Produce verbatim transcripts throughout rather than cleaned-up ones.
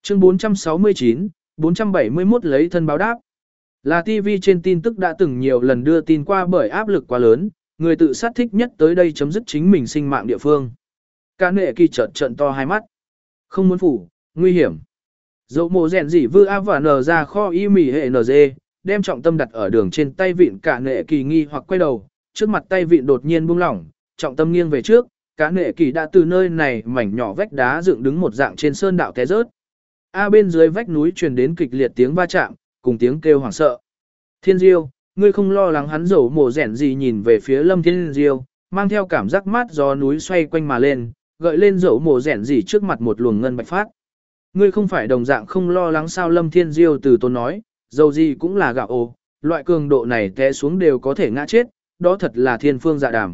Chương bốn trăm sáu mươi chín, bốn trăm bảy mươi mốt lấy thân báo đáp. Là ti vi trên tin tức đã từng nhiều lần đưa tin qua bởi áp lực quá lớn, người tự sát thích nhất tới đây chấm dứt chính mình sinh mạng địa phương. Cả nệ kỳ trợn trợn to hai mắt. Không muốn phủ, nguy hiểm. Dẫu mồ rèn gì vư áp và nở ra kho y mì hệ nờ dê, đem trọng tâm đặt ở đường trên tay vịn cả nệ kỳ nghi hoặc quay đầu, trước mặt tay vịn đột nhiên buông lỏng, trọng tâm nghiêng về trước, cả nệ kỳ đã từ nơi này mảnh nhỏ vách đá dựng đứng một dạng trên sơn đạo té rớt. A bên dưới vách núi truyền đến kịch liệt tiếng va chạm, cùng tiếng kêu hoảng sợ. Thiên Diêu, ngươi không lo lắng hắn dẫu mồ rèn gì nhìn về phía Lâm Thiên Diêu, mang theo cảm giác mát gió núi xoay quanh mà lên, gợi lên dẫu mồ rèn gì trước mặt một luồng ngân bạch phát. Ngươi không phải đồng dạng không lo lắng sao? Lâm Thiên Diêu từ tốn nói, dầu gì cũng là gạo ồ, loại cường độ này té xuống đều có thể ngã chết, đó thật là thiên phương dạ đàm.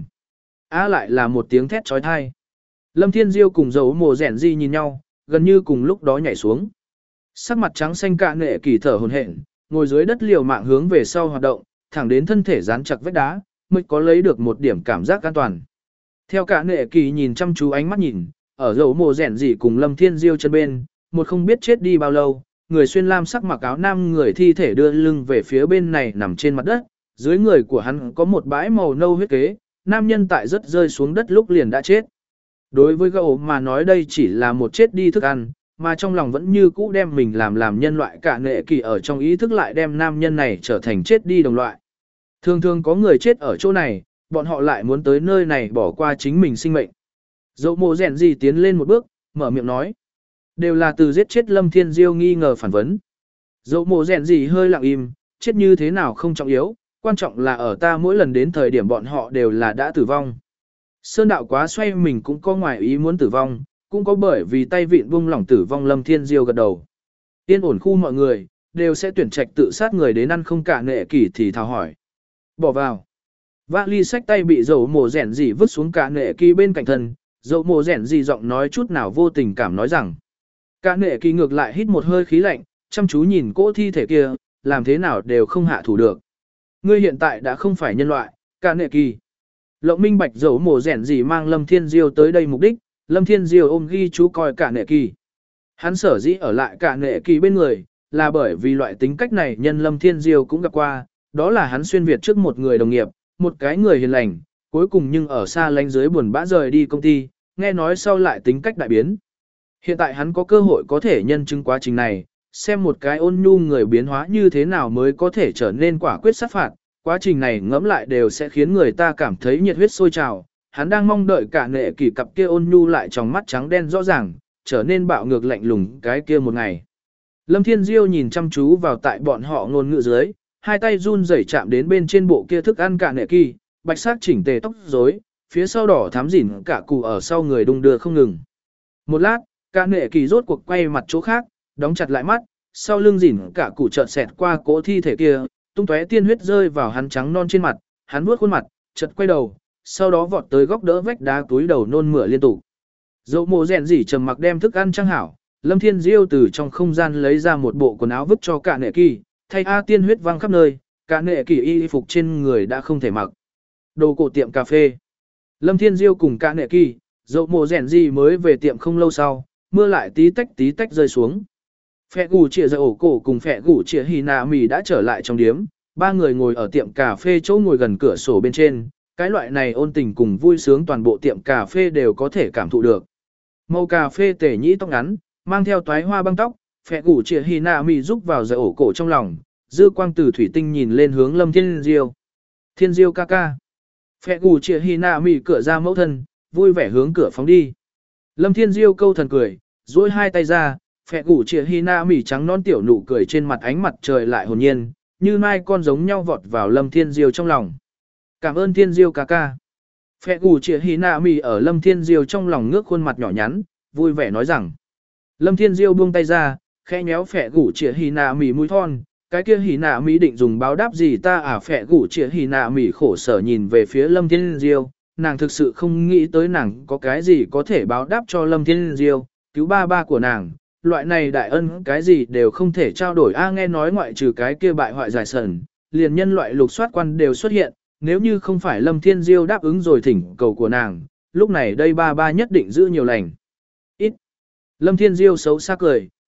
Á lại là một tiếng thét trói thai. Lâm Thiên Diêu cùng dấu mồ rèn di nhìn nhau, gần như cùng lúc đó nhảy xuống. Sắc mặt trắng xanh cạ nệ kỳ thở hổn hển, ngồi dưới đất liều mạng hướng về sau hoạt động, thẳng đến thân thể dán chặt vách đá, mới có lấy được một điểm cảm giác an toàn. Theo cạ nệ kỳ nhìn chăm chú ánh mắt nhìn, ở dấu mồ rèn gì cùng Lâm Thiên Diêu chân bên, một không biết chết đi bao lâu, người xuyên lam sắc mặc áo nam người thi thể đưa lưng về phía bên này nằm trên mặt đất, dưới người của hắn có một bãi màu nâu huyết kế, nam nhân tại rất rơi xuống đất lúc liền đã chết. Đối với gấu mà nói đây chỉ là một chết đi thức ăn, mà trong lòng vẫn như cũ đem mình làm làm nhân loại, cả nệ kỳ ở trong ý thức lại đem nam nhân này trở thành chết đi đồng loại. Thường thường có người chết ở chỗ này, bọn họ lại muốn tới nơi này bỏ qua chính mình sinh mệnh. Dẫu mộ rèn gì tiến lên một bước, mở miệng nói. Đều là từ giết chết Lâm Thiên Diêu nghi ngờ phản vấn. Dẫu mộ rèn gì hơi lặng im, chết như thế nào không trọng yếu, quan trọng là ở ta mỗi lần đến thời điểm bọn họ đều là đã tử vong. Sơn đạo quá xoay mình cũng có ngoài ý muốn tử vong, cũng có bởi vì tay vịn buông lỏng tử vong. Lâm Thiên Diêu gật đầu. Yên ổn khu mọi người, đều sẽ tuyển trạch tự sát người đến ăn không cả nệ kỳ thì thào hỏi. Bỏ vào. Vali sách tay bị dẫu mộ rèn gì vứt xuống cả nệ kỳ bên cạnh thân, dẫu mộ rèn gì giọng nói chút nào vô tình cảm nói rằng. Cả nệ kỳ ngược lại hít một hơi khí lạnh, chăm chú nhìn cỗ thi thể kia, làm thế nào đều không hạ thủ được. Ngươi hiện tại đã không phải nhân loại, cả nệ kỳ. Lộng minh bạch dẫu mổ rẻn gì mang Lâm Thiên Diêu tới đây mục đích, Lâm Thiên Diêu ôm ghi chú coi cả nệ kỳ. Hắn sở dĩ ở lại cả nệ kỳ bên người, là bởi vì loại tính cách này nhân Lâm Thiên Diêu cũng gặp qua, đó là hắn xuyên Việt trước một người đồng nghiệp, một cái người hiền lành, cuối cùng nhưng ở xa lánh dưới buồn bã rời đi công ty, nghe nói sau lại tính cách đại biến. Hiện tại hắn có cơ hội có thể nhân chứng quá trình này, xem một cái ôn nhu người biến hóa như thế nào mới có thể trở nên quả quyết sát phạt, quá trình này ngẫm lại đều sẽ khiến người ta cảm thấy nhiệt huyết sôi trào. Hắn đang mong đợi cả nệ kỳ cặp kia ôn nhu lại trong mắt trắng đen rõ ràng, trở nên bạo ngược lạnh lùng cái kia một ngày. Lâm Thiên Diêu nhìn chăm chú vào tại bọn họ ngôn ngữ dưới, hai tay run rẩy chạm đến bên trên bộ kia thức ăn cả nệ kỳ, bạch sắc chỉnh tề tóc rối, phía sau đỏ thắm rỉn cả cù ở sau người đung đưa không ngừng. Một lát, cả nệ kỳ rốt cuộc quay mặt chỗ khác, đóng chặt lại mắt, sau lưng rỉn cả củ chợt xẹt qua cỗ thi thể kia, tung tóe tiên huyết rơi vào hắn trắng non trên mặt, hắn vuốt khuôn mặt, chợt quay đầu, sau đó vọt tới góc đỡ vách đá túi đầu nôn mửa liên tục. Dẫu mộ rèn gì trầm mặc đem thức ăn trang hảo, Lâm Thiên Diêu từ trong không gian lấy ra một bộ quần áo vứt cho cả nệ kỳ, thay a tiên huyết văng khắp nơi, cả nệ kỳ y phục trên người đã không thể mặc. Đồ cổ tiệm cà phê. Lâm Thiên Diêu cùng cả nệ kỳ, dẫu mộ rèn gì mới về tiệm không lâu sau, mưa lại tí tách tí tách rơi xuống. Phẹ gù chìa dạy ổ cổ cùng phẹ gù chìa hì nà mì đã trở lại trong điếm, ba người ngồi ở tiệm cà phê chỗ ngồi gần cửa sổ bên trên, cái loại này ôn tình cùng vui sướng toàn bộ tiệm cà phê đều có thể cảm thụ được. Màu cà phê tể nhĩ tóc ngắn, mang theo toái hoa băng tóc, phẹ gù chìa hì nà mì rúc vào dạy ổ cổ trong lòng, dư quang từ thủy tinh nhìn lên hướng Lâm Thiên Diêu. Thiên Diêu ca ca. Phẹ gù chìa hì nà mì cửa ra mẫu thân, vui vẻ hướng cửa phóng đi. Lâm Thiên Diêu câu thần cười, duỗi hai tay ra, phẹ gù chìa hi na mỉ trắng non tiểu nụ cười trên mặt ánh mặt trời lại hồn nhiên, như mai con giống nhau vọt vào Lâm Thiên Diêu trong lòng. Cảm ơn Thiên Diêu ca ca. Phẹ gù chìa hi na mỉ ở Lâm Thiên Diêu trong lòng ngước khuôn mặt nhỏ nhắn, vui vẻ nói rằng. Lâm Thiên Diêu buông tay ra, khẽ nhéo phẹ gù chìa hi na mỉ mũi thon, cái kia hi na mỉ định dùng báo đáp gì ta à? Phẹ gù chìa hi na mỉ khổ sở nhìn về phía Lâm Thiên Diêu. Nàng thực sự không nghĩ tới nàng có cái gì có thể báo đáp cho Lâm Thiên Diêu, cứu ba ba của nàng, loại này đại ân cái gì đều không thể trao đổi. A nghe nói ngoại trừ cái kia bại hoại giải sẩn, liền nhân loại lục soát quan đều xuất hiện, nếu như không phải Lâm Thiên Diêu đáp ứng rồi thỉnh cầu của nàng, lúc này đây ba ba nhất định giữ nhiều lành. Ít. Lâm Thiên Diêu xấu xa cười,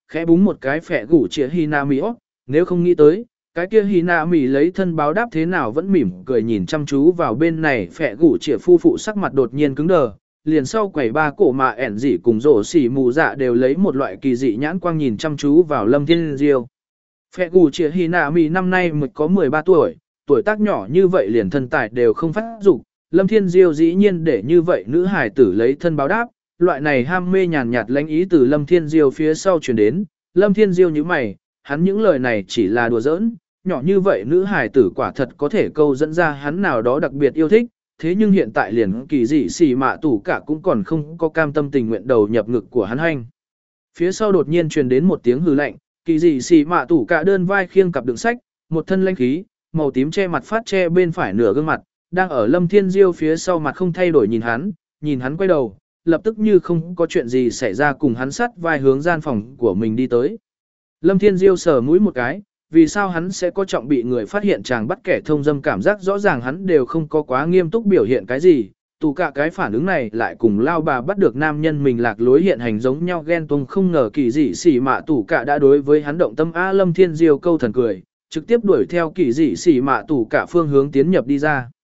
khẽ búng một cái phẻ gủ chĩa Hinami óc, nếu không nghĩ tới, cái kia Hinami lấy thân báo đáp thế nào vẫn mỉm cười nhìn chăm chú vào bên này phẻ gủ chĩa phu phụ sắc mặt đột nhiên cứng đờ, liền sau quầy ba cổ mà ẻn dị cùng rổ xỉ mù dạ đều lấy một loại kỳ dị nhãn quang nhìn chăm chú vào Lâm Thiên Diêu. Phẻ gủ chĩa Hinami năm nay mới có mười ba tuổi, tuổi tác nhỏ như vậy liền thân tài đều không phát dục, Lâm Thiên Diêu dĩ nhiên để như vậy nữ hài tử lấy thân báo đáp, loại này ham mê nhàn nhạt lãnh ý từ Lâm Thiên Diêu phía sau truyền đến, Lâm Thiên Diêu như mày, hắn những lời này chỉ là đùa giỡn, nhỏ như vậy nữ hài tử quả thật có thể câu dẫn ra hắn nào đó đặc biệt yêu thích, thế nhưng hiện tại liền kỳ dị xì mạ tủ cả cũng còn không có cam tâm tình nguyện đầu nhập ngực của hắn hành. Phía sau đột nhiên truyền đến một tiếng hừ lạnh, kỳ dị xì mạ tủ cả đơn vai khiêng cặp đựng sách, một thân lãnh khí, màu tím che mặt phát che bên phải nửa gương mặt, đang ở Lâm Thiên Diêu phía sau mặt không thay đổi nhìn hắn, nhìn hắn quay đầu, lập tức như không có chuyện gì xảy ra cùng hắn sát vai hướng gian phòng của mình đi tới. Lâm Thiên Diêu sờ mũi một cái, vì sao hắn sẽ có trọng bị người phát hiện chàng bắt kẻ thông dâm cảm giác rõ ràng hắn đều không có quá nghiêm túc biểu hiện cái gì, tù cả cái phản ứng này lại cùng lao bà bắt được nam nhân mình lạc lối hiện hành giống nhau ghen tuông không ngờ kỳ dị xỉ mạ tù cả đã đối với hắn động tâm A Lâm Thiên Diêu câu thần cười, trực tiếp đuổi theo kỳ dị xỉ mạ tù cả phương hướng tiến nhập đi ra.